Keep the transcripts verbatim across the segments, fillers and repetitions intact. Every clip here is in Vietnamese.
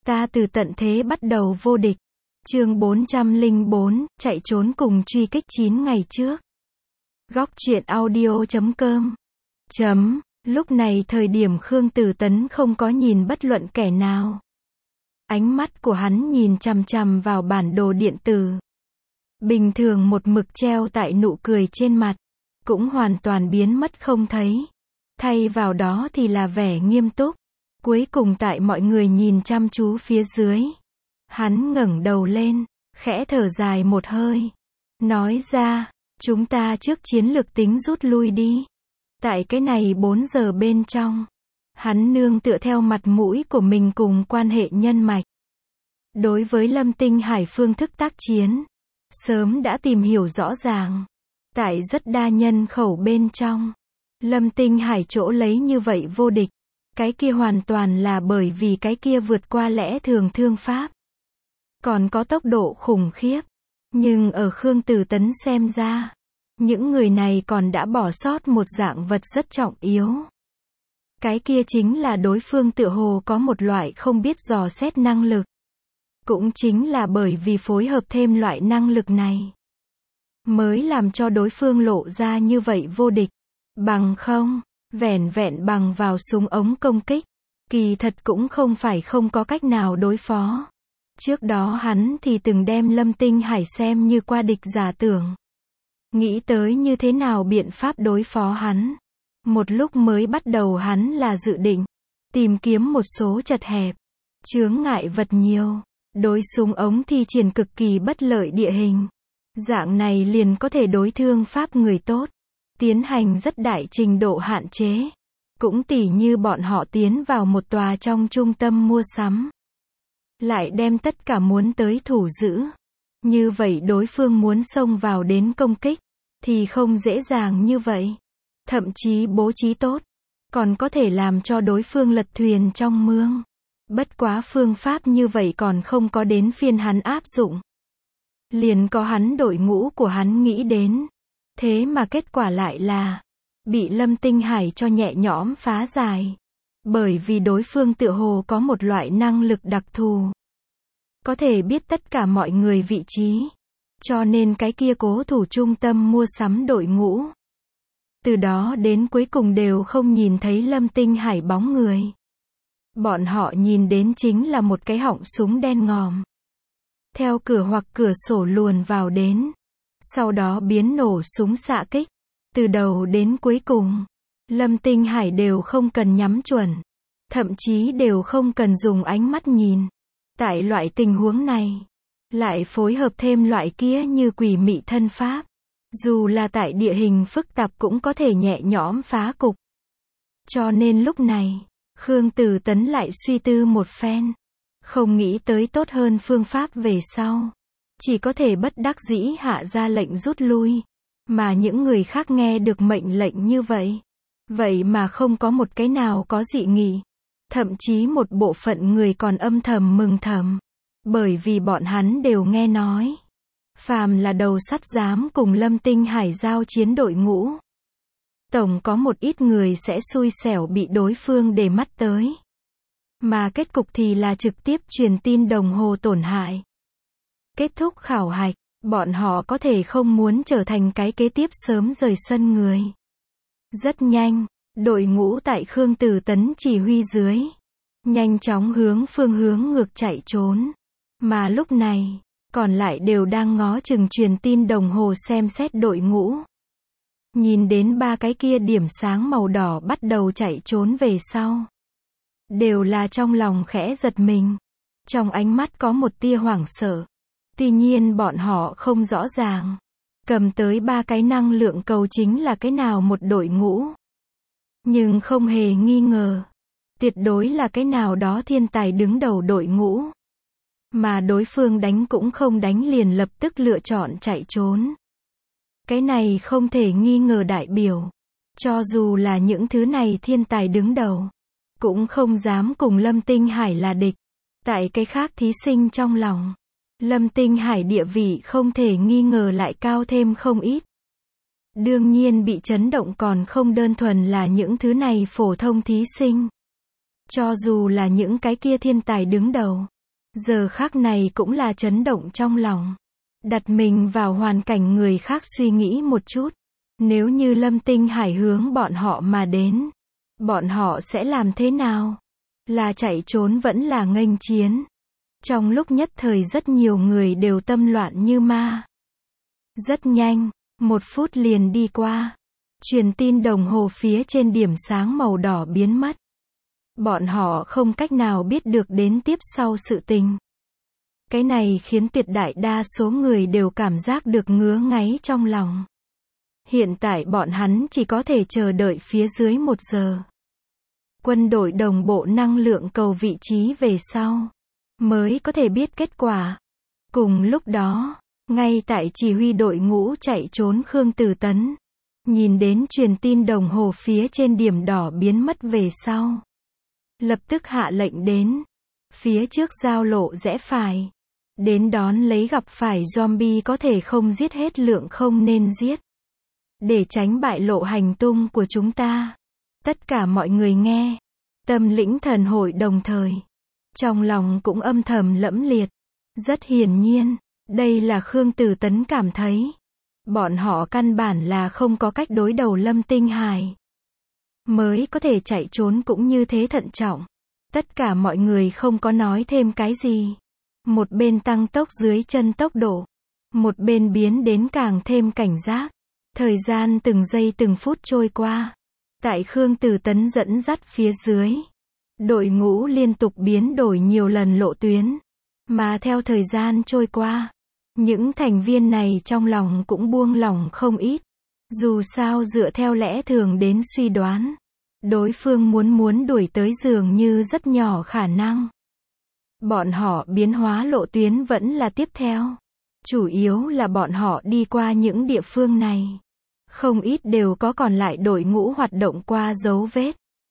Ta từ tận thế bắt đầu vô địch. Chương bốn trăm lẻ bốn, chạy trốn cùng truy kích chín ngày trước. Góc truyện audio chấm com. Chấm, lúc này thời điểm Khương Tử Tấn không có nhìn bất luận kẻ nào. Ánh mắt của hắn nhìn chằm chằm vào bản đồ điện tử. Bình thường một mực treo tại nụ cười trên mặt, cũng hoàn toàn biến mất không thấy. Thay vào đó thì là vẻ nghiêm túc. Cuối cùng tại mọi người nhìn chăm chú phía dưới, hắn ngẩng đầu lên, khẽ thở dài một hơi. Nói ra, chúng ta trước chiến lược tính rút lui đi. Tại cái này bốn giờ bên trong, hắn nương tựa theo mặt mũi của mình cùng quan hệ nhân mạch. Đối với Lâm Tinh Hải phương thức tác chiến, sớm đã tìm hiểu rõ ràng. Tại rất đa nhân khẩu bên trong, Lâm Tinh Hải chỗ lấy như vậy vô địch. Cái kia hoàn toàn là bởi vì cái kia vượt qua lẽ thường thương pháp. Còn có tốc độ khủng khiếp. Nhưng ở Khương Tử Tấn xem ra, những người này còn đã bỏ sót một dạng vật rất trọng yếu. Cái kia chính là đối phương tựa hồ có một loại không biết dò xét năng lực. Cũng chính là bởi vì phối hợp thêm loại năng lực này, mới làm cho đối phương lộ ra như vậy vô địch. Bằng không, vẻn vẹn bằng vào súng ống công kích, kỳ thật cũng không phải không có cách nào đối phó. Trước đó hắn thì từng đem Lâm Tinh Hải xem như qua địch giả tưởng. Nghĩ tới như thế nào biện pháp đối phó hắn. Một lúc mới bắt đầu hắn là dự định tìm kiếm một số chật hẹp, chướng ngại vật nhiều, đối súng ống thi triển cực kỳ bất lợi địa hình. Dạng này liền có thể đối thương pháp người tốt, tiến hành rất đại trình độ hạn chế. Cũng tỉ như bọn họ tiến vào một tòa trong trung tâm mua sắm, lại đem tất cả muốn tới thủ giữ. Như vậy đối phương muốn xông vào đến công kích, thì không dễ dàng như vậy. Thậm chí bố trí tốt, còn có thể làm cho đối phương lật thuyền trong mương. Bất quá phương pháp như vậy còn không có đến phiên hắn áp dụng. Liền có hắn đội ngũ của hắn nghĩ đến. Thế mà kết quả lại là bị Lâm Tinh Hải cho nhẹ nhõm phá giải. Bởi vì đối phương tựa hồ có một loại năng lực đặc thù, có thể biết tất cả mọi người vị trí. Cho nên cái kia cố thủ trung tâm mua sắm đội ngũ, từ đó đến cuối cùng đều không nhìn thấy Lâm Tinh Hải bóng người. Bọn họ nhìn đến chính là một cái họng súng đen ngòm, theo cửa hoặc cửa sổ luồn vào đến. Sau đó biến nổ súng xạ kích. Từ đầu đến cuối cùng, Lâm Tinh Hải đều không cần nhắm chuẩn. Thậm chí đều không cần dùng ánh mắt nhìn. Tại loại tình huống này, lại phối hợp thêm loại kia như quỷ mị thân pháp. Dù là tại địa hình phức tạp cũng có thể nhẹ nhõm phá cục. Cho nên lúc này, Khương Tử Tấn lại suy tư một phen. Không nghĩ tới tốt hơn phương pháp về sau. Chỉ có thể bất đắc dĩ hạ ra lệnh rút lui. Mà những người khác nghe được mệnh lệnh như vậy, vậy mà không có một cái nào có dị nghị. Thậm chí một bộ phận người còn âm thầm mừng thầm. Bởi vì bọn hắn đều nghe nói, phàm là đầu sắt dám cùng Lâm Tinh Hải giao chiến đội ngũ, tổng có một ít người sẽ xui xẻo bị đối phương để mắt tới. Mà kết cục thì là trực tiếp truyền tin đồng hồ tổn hại. Kết thúc khảo hạch, bọn họ có thể không muốn trở thành cái kế tiếp sớm rời sân người. Rất nhanh, đội ngũ tại Khương Tử Tấn chỉ huy dưới, nhanh chóng hướng phương hướng ngược chạy trốn. Mà lúc này, còn lại đều đang ngó chừng truyền tin đồng hồ xem xét đội ngũ. Nhìn đến ba cái kia điểm sáng màu đỏ bắt đầu chạy trốn về sau, đều là trong lòng khẽ giật mình. Trong ánh mắt có một tia hoảng sợ. Tuy nhiên bọn họ không rõ ràng, cầm tới ba cái năng lượng cầu chính là cái nào một đội ngũ. Nhưng không hề nghi ngờ, tuyệt đối là cái nào đó thiên tài đứng đầu đội ngũ. Mà đối phương đánh cũng không đánh liền lập tức lựa chọn chạy trốn. Cái này không thể nghi ngờ đại biểu, cho dù là những thứ này thiên tài đứng đầu, cũng không dám cùng Lâm Tinh Hải là địch. Tại cái khác thí sinh trong lòng, Lâm Tinh Hải địa vị không thể nghi ngờ lại cao thêm không ít. Đương nhiên bị chấn động còn không đơn thuần là những thứ này phổ thông thí sinh. Cho dù là những cái kia thiên tài đứng đầu, Giờ khắc này cũng là chấn động trong lòng. Đặt mình vào hoàn cảnh người khác suy nghĩ một chút. Nếu như Lâm Tinh Hải hướng bọn họ mà đến, bọn họ sẽ làm thế nào? Là chạy trốn vẫn là nghênh chiến? Trong lúc nhất thời rất nhiều người đều tâm loạn như ma. Rất nhanh, một phút liền đi qua. Truyền tin đồng hồ phía trên điểm sáng màu đỏ biến mất. Bọn họ không cách nào biết được đến tiếp sau sự tình. Cái này khiến tuyệt đại đa số người đều cảm giác được ngứa ngáy trong lòng. Hiện tại bọn hắn chỉ có thể chờ đợi phía dưới một giờ. Quân đội đồng bộ năng lượng cầu vị trí về sau, mới có thể biết kết quả. Cùng lúc đó, ngay tại chỉ huy đội ngũ chạy trốn Khương Tử Tấn, nhìn đến truyền tin đồng hồ phía trên điểm đỏ biến mất về sau. Lập tức hạ lệnh đến. Phía trước giao lộ rẽ phải. Đến đón lấy gặp phải zombie có thể không giết hết lượng không nên giết. Để tránh bại lộ hành tung của chúng ta. Tất cả mọi người nghe. Tâm lĩnh thần hội đồng thời. Trong lòng cũng âm thầm lẫm liệt. Rất hiển nhiên, đây là Khương Tử Tấn cảm thấy. Bọn họ căn bản là không có cách đối đầu Lâm Tinh Hải. Mới có thể chạy trốn cũng như thế thận trọng. Tất cả mọi người không có nói thêm cái gì. Một bên tăng tốc dưới chân tốc độ. Một bên biến đến càng thêm cảnh giác. Thời gian từng giây từng phút trôi qua. Tại Khương Tử Tấn dẫn dắt phía dưới. Đội ngũ liên tục biến đổi nhiều lần lộ tuyến. Mà theo thời gian trôi qua. Những thành viên này trong lòng cũng buông lỏng không ít. Dù sao dựa theo lẽ thường đến suy đoán. Đối phương muốn muốn đuổi tới dường như rất nhỏ khả năng. Bọn họ biến hóa lộ tuyến vẫn là tiếp theo. Chủ yếu là bọn họ đi qua những địa phương này. Không ít đều có còn lại đội ngũ hoạt động qua dấu vết.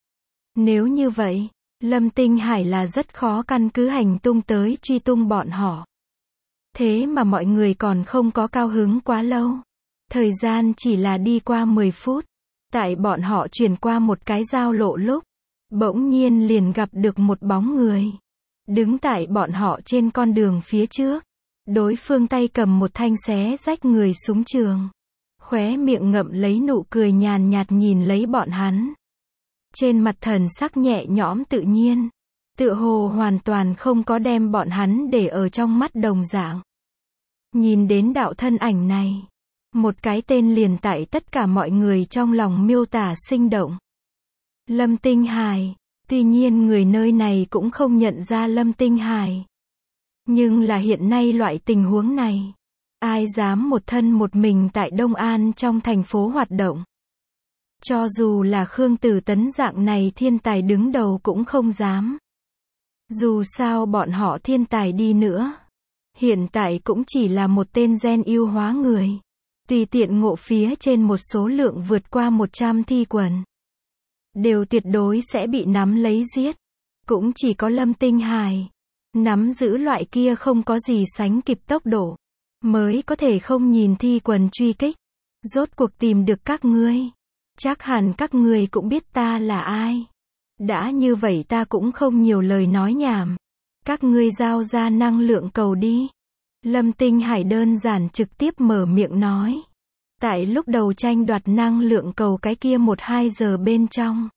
Nếu như vậy, Lâm Tinh Hải là rất khó căn cứ hành tung tới truy tung bọn họ. Thế mà mọi người còn không có cao hứng quá lâu. Thời gian chỉ là đi qua mười phút. Tại bọn họ chuyển qua một cái giao lộ lúc, bỗng nhiên liền gặp được một bóng người. Đứng tại bọn họ trên con đường phía trước. Đối phương tay cầm một thanh xé rách người súng trường. Khóe miệng ngậm lấy nụ cười nhàn nhạt nhìn lấy bọn hắn. Trên mặt thần sắc nhẹ nhõm tự nhiên. Tựa hồ hoàn toàn không có đem bọn hắn để ở trong mắt đồng dạng. Nhìn đến đạo thân ảnh này. Một cái tên liền tại tất cả mọi người trong lòng miêu tả sinh động. Lâm Tinh Hải. Tuy nhiên người nơi này cũng không nhận ra Lâm Tinh Hải. Nhưng là hiện nay loại tình huống này. Ai dám một thân một mình tại Đông An trong thành phố hoạt động. Cho dù là Khương Tử Tấn dạng này thiên tài đứng đầu cũng không dám. Dù sao bọn họ thiên tài đi nữa. Hiện tại cũng chỉ là một tên gen yêu hóa người. Tùy tiện ngộ phía trên một số lượng vượt qua một trăm thi quần. Đều tuyệt đối sẽ bị nắm lấy giết. Cũng chỉ có Lâm Tinh Hải. Nắm giữ loại kia không có gì sánh kịp tốc độ. Mới có thể không nhìn thi quần truy kích. Rốt cuộc tìm được các ngươi. Chắc hẳn các ngươi cũng biết ta là ai. Đã như vậy ta cũng không nhiều lời nói nhảm. Các ngươi giao ra năng lượng cầu đi. Lâm Tinh Hải đơn giản trực tiếp mở miệng nói. Tại lúc đầu tranh đoạt năng lượng cầu cái kia một hai giờ bên trong.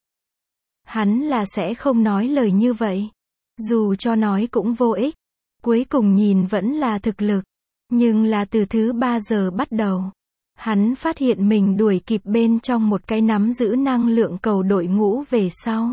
Hắn là sẽ không nói lời như vậy. Dù cho nói cũng vô ích. Cuối cùng nhìn vẫn là thực lực. Nhưng là từ thứ ba giờ bắt đầu. Hắn phát hiện mình đuổi kịp bên trong một cái nắm giữ năng lượng cầu đội ngũ về sau.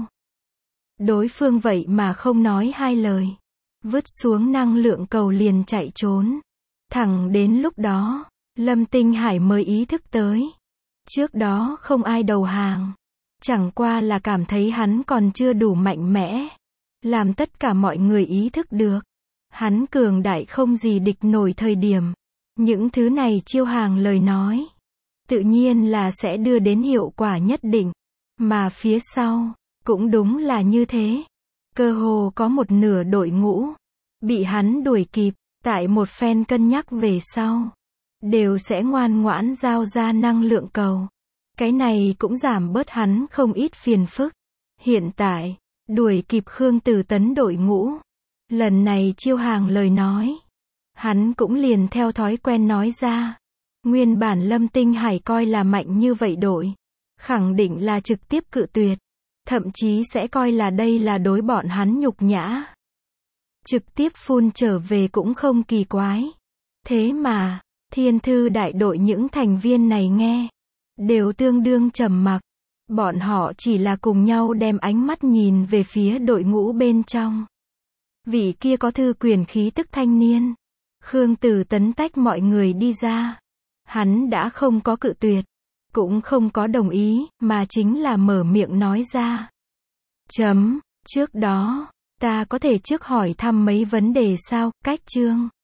Đối phương vậy mà không nói hai lời. Vứt xuống năng lượng cầu liền chạy trốn. Thẳng đến lúc đó, Lâm Tinh Hải mới ý thức tới. Trước đó không ai đầu hàng. Chẳng qua là cảm thấy hắn còn chưa đủ mạnh mẽ. Làm tất cả mọi người ý thức được. Hắn cường đại không gì địch nổi thời điểm. Những thứ này chiêu hàng lời nói. Tự nhiên là sẽ đưa đến hiệu quả nhất định. Mà phía sau, cũng đúng là như thế. Cơ hồ có một nửa đội ngũ. Bị hắn đuổi kịp. Tại một phen cân nhắc về sau. Đều sẽ ngoan ngoãn giao ra năng lượng cầu. Cái này cũng giảm bớt hắn không ít phiền phức. Hiện tại, đuổi kịp Khương Tử Tấn đội ngũ. Lần này Chiêu Hàng lời nói, hắn cũng liền theo thói quen nói ra. Nguyên bản Lâm Tinh Hải coi là mạnh như vậy đội, khẳng định là trực tiếp cự tuyệt, thậm chí sẽ coi là đây là đối bọn hắn nhục nhã. Trực tiếp phun trở về cũng không kỳ quái. Thế mà, Thiên Thư đại đội những thành viên này nghe, đều tương đương trầm mặc. Bọn họ chỉ là cùng nhau đem ánh mắt nhìn về phía đội ngũ bên trong. Vị kia có thư quyền khí tức thanh niên. Khương Tử Tấn tách mọi người đi ra. Hắn đã không có cự tuyệt, cũng không có đồng ý, mà chính là mở miệng nói ra. Chấm, trước đó, ta có thể trước hỏi thăm mấy vấn đề sao, Cách Trương.